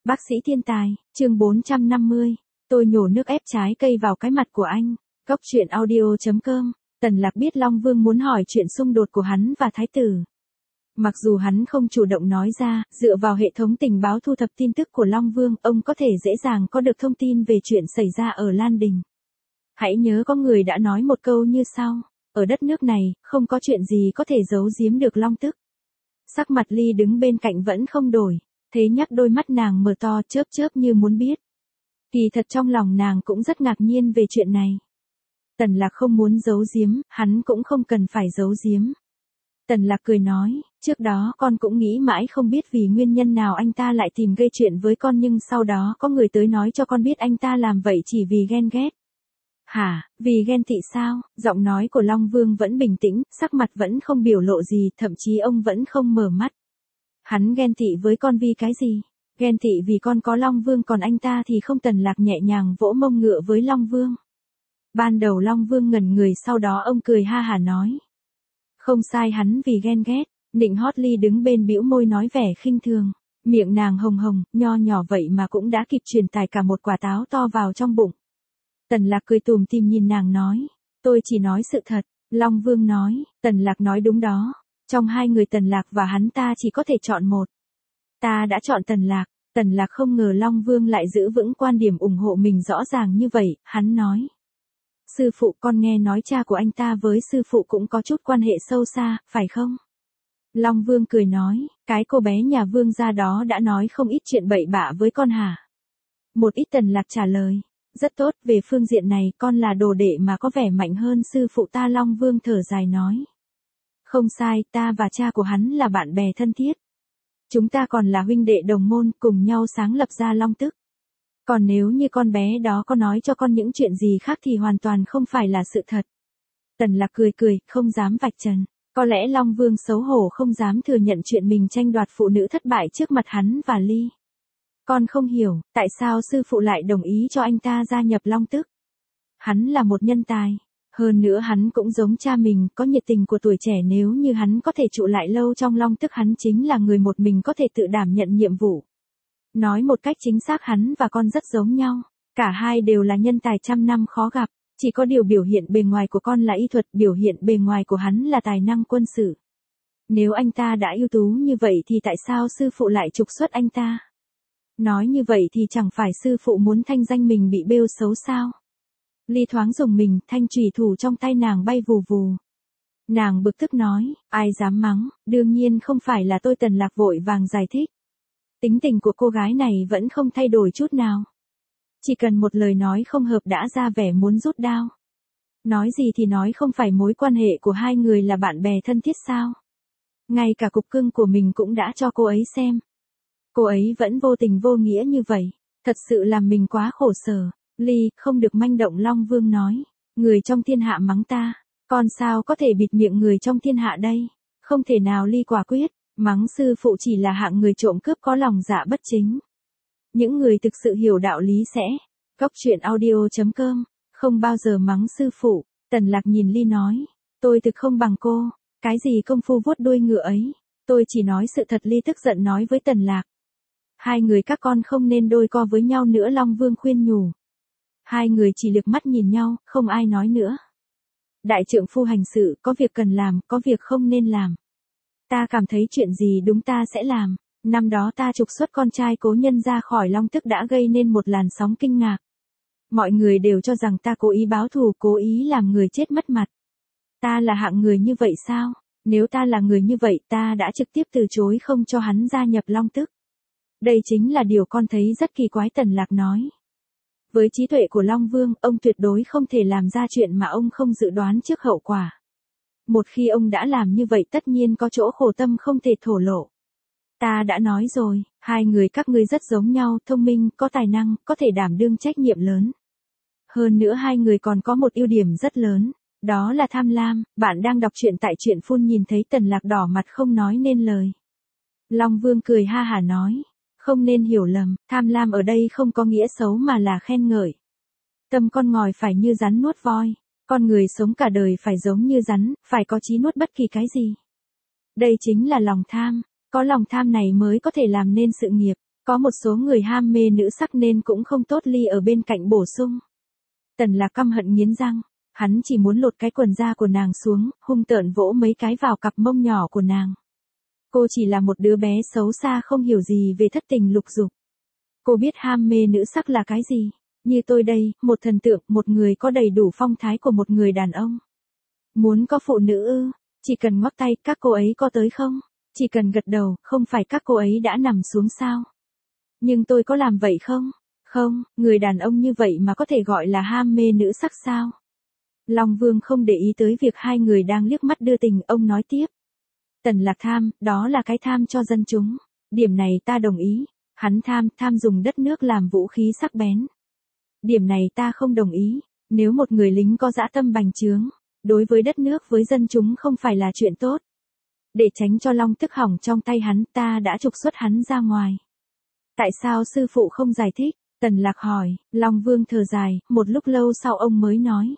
Bác sĩ thiên tài, chương 450. Tôi nhổ nước ép trái cây vào cái mặt của anh. Góc truyện audio.com. Tần Lạc biết Long Vương muốn hỏi chuyện xung đột của hắn và Thái tử. Mặc dù hắn không chủ động nói ra, dựa vào hệ thống tình báo thu thập tin tức của Long Vương, ông có thể dễ dàng có được thông tin về chuyện xảy ra ở Lan Đình. Hãy nhớ có người đã nói một câu như sau: ở đất nước này, không có chuyện gì có thể giấu giếm được Long Tức. Sắc mặt Ly đứng bên cạnh vẫn không đổi, thế nhắc đôi mắt nàng mở to chớp chớp như muốn biết. Kỳ thật trong lòng nàng cũng rất ngạc nhiên về chuyện này. Tần Lạc không muốn giấu giếm, hắn cũng không cần phải giấu giếm. Tần Lạc cười nói, trước đó con cũng nghĩ mãi không biết vì nguyên nhân nào anh ta lại tìm gây chuyện với con, nhưng sau đó có người tới nói cho con biết anh ta làm vậy chỉ vì ghen ghét. Hả, vì ghen tị sao? Giọng nói của Long Vương vẫn bình tĩnh, sắc mặt vẫn không biểu lộ gì, thậm chí ông vẫn không mở mắt. Hắn ghen tị với con vì cái gì? Ghen tị vì con có Long Vương còn anh ta thì không. Tần Lạc nhẹ nhàng vỗ mông ngựa với Long Vương. Ban đầu Long Vương ngẩn người, sau đó ông cười ha hả nói. Không sai, hắn vì ghen ghét. Nịnh Hót Ly đứng bên bĩu môi nói vẻ khinh thường. Miệng nàng hồng hồng, nho nhỏ vậy mà cũng đã kịp truyền tải cả một quả táo to vào trong bụng. Tần Lạc cười tủm tỉm nhìn nàng nói. Tôi chỉ nói sự thật. Long Vương nói. Tần Lạc nói đúng đó. Trong hai người Tần Lạc và hắn ta chỉ có thể chọn một. Ta đã chọn Tần Lạc. Tần Lạc không ngờ Long Vương lại giữ vững quan điểm ủng hộ mình rõ ràng như vậy, hắn nói. Sư phụ, con nghe nói cha của anh ta với sư phụ cũng có chút quan hệ sâu xa, phải không? Long Vương cười nói, cái cô bé nhà Vương gia đó đã nói không ít chuyện bậy bạ với con hả? Một ít. Tần Lạc trả lời. Rất tốt, về phương diện này con là đồ đệ mà có vẻ mạnh hơn sư phụ ta. Long Vương thở dài nói. Không sai, ta và cha của hắn là bạn bè thân thiết. Chúng ta còn là huynh đệ đồng môn, cùng nhau sáng lập ra Long Tức. Còn nếu như con bé đó có nói cho con những chuyện gì khác thì hoàn toàn không phải là sự thật. Tần Lạc cười cười, không dám vạch trần. Có lẽ Long Vương xấu hổ không dám thừa nhận chuyện mình tranh đoạt phụ nữ thất bại trước mặt hắn và Ly. Con không hiểu, tại sao sư phụ lại đồng ý cho anh ta gia nhập Long Tức. Hắn là một nhân tài. Hơn nữa hắn cũng giống cha mình, có nhiệt tình của tuổi trẻ. Nếu như hắn có thể trụ lại lâu trong Long Tức, hắn chính là người một mình có thể tự đảm nhận nhiệm vụ. Nói một cách chính xác, hắn và con rất giống nhau. Cả hai đều là nhân tài trăm năm khó gặp. Chỉ có điều biểu hiện bề ngoài của con là y thuật, biểu hiện bề ngoài của hắn là tài năng quân sự. Nếu anh ta đã ưu tú như vậy thì tại sao sư phụ lại trục xuất anh ta? Nói như vậy thì chẳng phải sư phụ muốn thanh danh mình bị bêu xấu sao? Ly thoáng dùng mình, thanh chùy thủ trong tay nàng bay vù vù. Nàng bực tức nói, ai dám mắng, đương nhiên không phải là tôi. Tần Lạc vội vàng giải thích. Tính tình của cô gái này vẫn không thay đổi chút nào. Chỉ cần một lời nói không hợp đã ra vẻ muốn rút đao. Nói gì thì nói, không phải mối quan hệ của hai người là bạn bè thân thiết sao? Ngay cả cục cưng của mình cũng đã cho cô ấy xem. Cô ấy vẫn vô tình vô nghĩa như vậy. Thật sự làm mình quá khổ sở. Ly, không được manh động. Long Vương nói. Người trong thiên hạ mắng ta. Con sao có thể bịt miệng người trong thiên hạ đây? Không thể nào. Ly quả quyết. Mắng sư phụ chỉ là hạng người trộm cướp có lòng dạ bất chính. Những người thực sự hiểu đạo lý sẽ. Góc truyện audio.com. Không bao giờ mắng sư phụ. Tần Lạc nhìn Ly nói. Tôi thực không bằng cô. Cái gì công phu vuốt đuôi ngựa ấy. Tôi chỉ nói sự thật. Ly tức giận nói với Tần Lạc. Hai người các con không nên đôi co với nhau nữa. Long Vương khuyên nhủ. Hai người chỉ liếc mắt nhìn nhau, không ai nói nữa. Đại trượng phu hành sự, có việc cần làm, có việc không nên làm. Ta cảm thấy chuyện gì đúng ta sẽ làm. Năm đó ta trục xuất con trai cố nhân ra khỏi Long Tức đã gây nên một làn sóng kinh ngạc. Mọi người đều cho rằng ta cố ý báo thù, cố ý làm người chết mất mặt. Ta là hạng người như vậy sao? Nếu ta là người như vậy, ta đã trực tiếp từ chối không cho hắn gia nhập Long Tức. Đây chính là điều con thấy rất kỳ quái. Tần Lạc nói. Với trí tuệ của Long Vương, ông tuyệt đối không thể làm ra chuyện mà ông không dự đoán trước hậu quả. Một khi ông đã làm như vậy tất nhiên có chỗ khổ tâm không thể thổ lộ. Ta đã nói rồi, hai người các ngươi rất giống nhau, thông minh, có tài năng, có thể đảm đương trách nhiệm lớn. Hơn nữa hai người còn có một ưu điểm rất lớn, đó là tham lam. Bạn đang đọc truyện tại Truyện Phun. Nhìn thấy Tần Lạc đỏ mặt không nói nên lời. Long Vương cười ha hả nói. Không nên hiểu lầm, tham lam ở đây không có nghĩa xấu mà là khen ngợi. Tâm con ngòi phải như rắn nuốt voi. Con người sống cả đời phải giống như rắn, phải có chí nuốt bất kỳ cái gì. Đây chính là lòng tham. Có lòng tham này mới có thể làm nên sự nghiệp. Có một số người ham mê nữ sắc nên cũng không tốt Ly ở bên cạnh bổ sung. Tần Lạc căm hận nghiến răng, hắn chỉ muốn lột cái quần da của nàng xuống, hung tợn vỗ mấy cái vào cặp mông nhỏ của nàng. Cô chỉ là một đứa bé xấu xa không hiểu gì về thất tình lục dục. Cô biết ham mê nữ sắc là cái gì, như tôi đây, một thần tượng, một người có đầy đủ phong thái của một người đàn ông. Muốn có phụ nữ ư, chỉ cần ngoắc tay, các cô ấy có tới không? Chỉ cần gật đầu, không phải các cô ấy đã nằm xuống sao? Nhưng tôi có làm vậy không? Không, người đàn ông như vậy mà có thể gọi là ham mê nữ sắc sao? Long Vương không để ý tới việc hai người đang liếc mắt đưa tình, ông nói tiếp. Tần Lạc tham, đó là cái tham cho dân chúng. Điểm này ta đồng ý. Hắn tham dùng đất nước làm vũ khí sắc bén. Điểm này ta không đồng ý. Nếu một người lính có dã tâm bành trướng, đối với đất nước với dân chúng không phải là chuyện tốt. Để tránh cho long tức hỏng trong tay hắn, ta đã trục xuất hắn ra ngoài. Tại sao sư phụ không giải thích? Tần Lạc hỏi. Long Vương thở dài, một lúc lâu sau ông mới nói.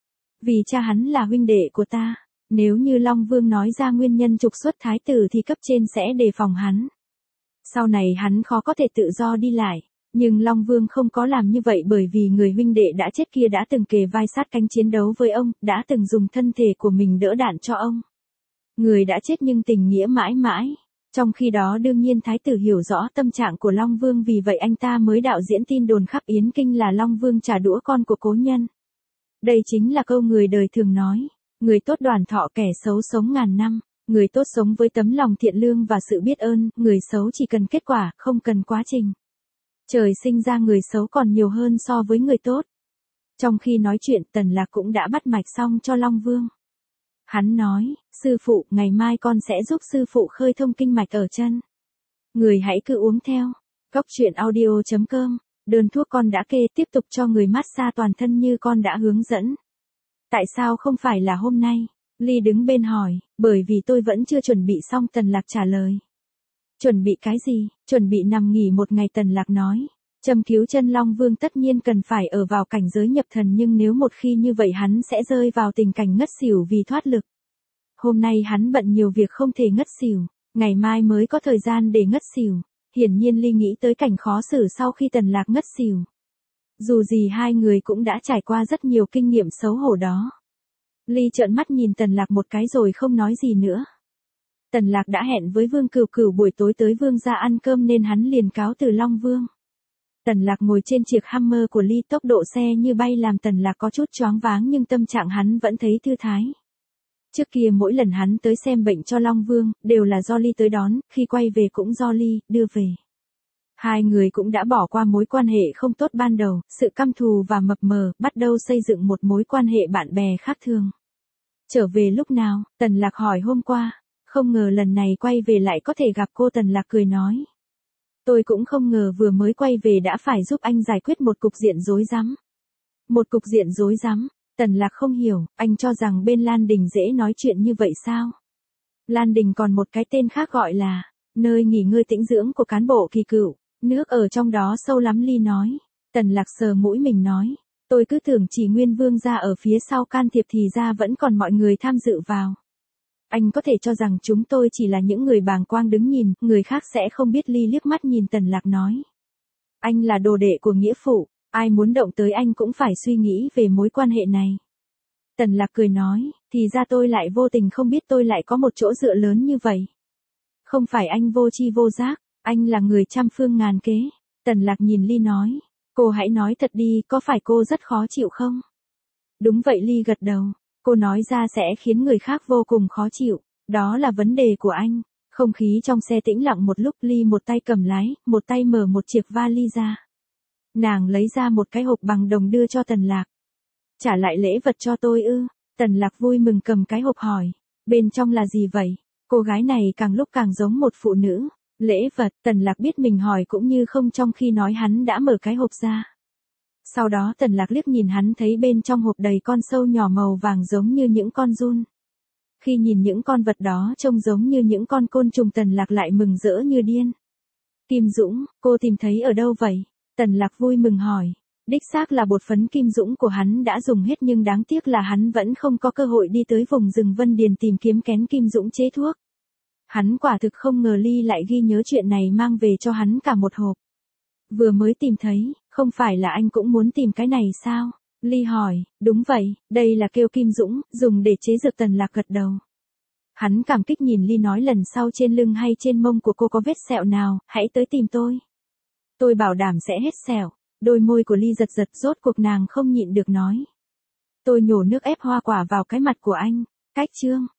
Vì cha hắn là huynh đệ của ta. Nếu như Long Vương nói ra nguyên nhân trục xuất thái tử thì cấp trên sẽ đề phòng hắn. Sau này hắn khó có thể tự do đi lại. Nhưng Long Vương không có làm như vậy bởi vì người huynh đệ đã chết kia đã từng kề vai sát cánh chiến đấu với ông, đã từng dùng thân thể của mình đỡ đạn cho ông. Người đã chết nhưng tình nghĩa mãi mãi. Trong khi đó đương nhiên thái tử hiểu rõ tâm trạng của Long Vương, vì vậy anh ta mới đạo diễn tin đồn khắp Yến Kinh là Long Vương trả đũa con của cố nhân. Đây chính là câu người đời thường nói. Người tốt đoàn thọ, kẻ xấu sống ngàn năm. Người tốt sống với tấm lòng thiện lương và sự biết ơn, người xấu chỉ cần kết quả, không cần quá trình. Trời sinh ra người xấu còn nhiều hơn so với người tốt. Trong khi nói chuyện, Tần Lạc cũng đã bắt mạch xong cho Long Vương. Hắn nói, sư phụ, ngày mai con sẽ giúp sư phụ khơi thông kinh mạch ở chân. Người hãy cứ uống theo. Góc truyện audio.com, đơn thuốc con đã kê, tiếp tục cho người massage toàn thân như con đã hướng dẫn. Tại sao không phải là hôm nay? Ly đứng bên hỏi, bởi vì tôi vẫn chưa chuẩn bị xong. Tần Lạc trả lời. Chuẩn bị cái gì? Chuẩn bị nằm nghỉ một ngày. Tần Lạc nói. Châm cứu chân Long Vương tất nhiên cần phải ở vào cảnh giới nhập thần, nhưng nếu một khi như vậy hắn sẽ rơi vào tình cảnh ngất xỉu vì thoát lực. Hôm nay hắn bận nhiều việc không thể ngất xỉu, ngày mai mới có thời gian để ngất xỉu. Hiển nhiên Ly nghĩ tới cảnh khó xử sau khi Tần Lạc ngất xỉu. Dù gì hai người cũng đã trải qua rất nhiều kinh nghiệm xấu hổ đó. Ly trợn mắt nhìn Tần Lạc một cái rồi không nói gì nữa. Tần Lạc đã hẹn với Vương Cửu Cửu buổi tối tới Vương gia ăn cơm nên hắn liền cáo từ Long Vương. Tần Lạc ngồi trên chiếc Hummer của Ly, tốc độ xe như bay làm Tần Lạc có chút choáng váng nhưng tâm trạng hắn vẫn thấy thư thái. Trước kia mỗi lần hắn tới xem bệnh cho Long Vương, đều là do Ly tới đón, khi quay về cũng do Ly đưa về. Hai người cũng đã bỏ qua mối quan hệ không tốt ban đầu, sự căm thù và mập mờ, bắt đầu xây dựng một mối quan hệ bạn bè khác thường. Trở về lúc nào? Tần Lạc hỏi. Hôm qua. Không ngờ lần này quay về lại có thể gặp cô. Tần Lạc cười nói. Tôi cũng không ngờ vừa mới quay về đã phải giúp anh giải quyết một cục diện rối rắm. Một cục diện rối rắm? Tần Lạc không hiểu, anh cho rằng bên Lan Đình dễ nói chuyện như vậy sao? Lan Đình còn một cái tên khác gọi là nơi nghỉ ngơi tĩnh dưỡng của cán bộ kỳ cựu, nước ở trong đó sâu lắm. Ly nói. Tần Lạc sờ mũi mình nói, tôi cứ tưởng chỉ Nguyên Vương gia ở phía sau can thiệp thì ra vẫn còn mọi người tham dự vào. Anh có thể cho rằng chúng tôi chỉ là những người bàng quang đứng nhìn, người khác sẽ không biết. Ly liếc mắt nhìn Tần Lạc nói. Anh là đồ đệ của nghĩa phụ, ai muốn động tới anh cũng phải suy nghĩ về mối quan hệ này. Tần Lạc cười nói, thì ra tôi lại vô tình không biết tôi lại có một chỗ dựa lớn như vậy. Không phải anh vô tri vô giác, anh là người trăm phương ngàn kế. Tần Lạc nhìn Ly nói, cô hãy nói thật đi, có phải cô rất khó chịu không? Đúng vậy. Ly gật đầu. Cô nói ra sẽ khiến người khác vô cùng khó chịu, đó là vấn đề của anh. Không khí trong xe tĩnh lặng một lúc. Ly một tay cầm lái, một tay mở một chiếc vali ra. Nàng lấy ra một cái hộp bằng đồng đưa cho Tần Lạc. Trả lại lễ vật cho tôi ư? Tần Lạc vui mừng cầm cái hộp hỏi. Bên trong là gì vậy? Cô gái này càng lúc càng giống một phụ nữ. Lễ vật? Tần Lạc biết mình hỏi cũng như không trong khi nói hắn đã mở cái hộp ra. Sau đó Tần Lạc liếc nhìn hắn thấy bên trong hộp đầy con sâu nhỏ màu vàng giống như những con giun. Khi nhìn những con vật đó trông giống như những con côn trùng, Tần Lạc lại mừng rỡ như điên. Kim dũng, cô tìm thấy ở đâu vậy? Tần Lạc vui mừng hỏi. Đích xác là bột phấn kim dũng của hắn đã dùng hết nhưng đáng tiếc là hắn vẫn không có cơ hội đi tới vùng rừng Vân Điền tìm kiếm kén kim dũng chế thuốc. Hắn quả thực không ngờ Ly lại ghi nhớ chuyện này mang về cho hắn cả một hộp. Vừa mới tìm thấy, không phải là anh cũng muốn tìm cái này sao? Ly hỏi, đúng vậy, đây là kêu Kim Dũng, dùng để chế dược. Tần Lạc gật đầu. Hắn cảm kích nhìn Ly nói lần sau trên lưng hay trên mông của cô có vết sẹo nào, hãy tới tìm tôi. Tôi bảo đảm sẽ hết sẹo. Đôi môi của Ly giật giật, rốt cuộc nàng không nhịn được nói. Tôi nhổ nước ép hoa quả vào cái mặt của anh. Cách chương.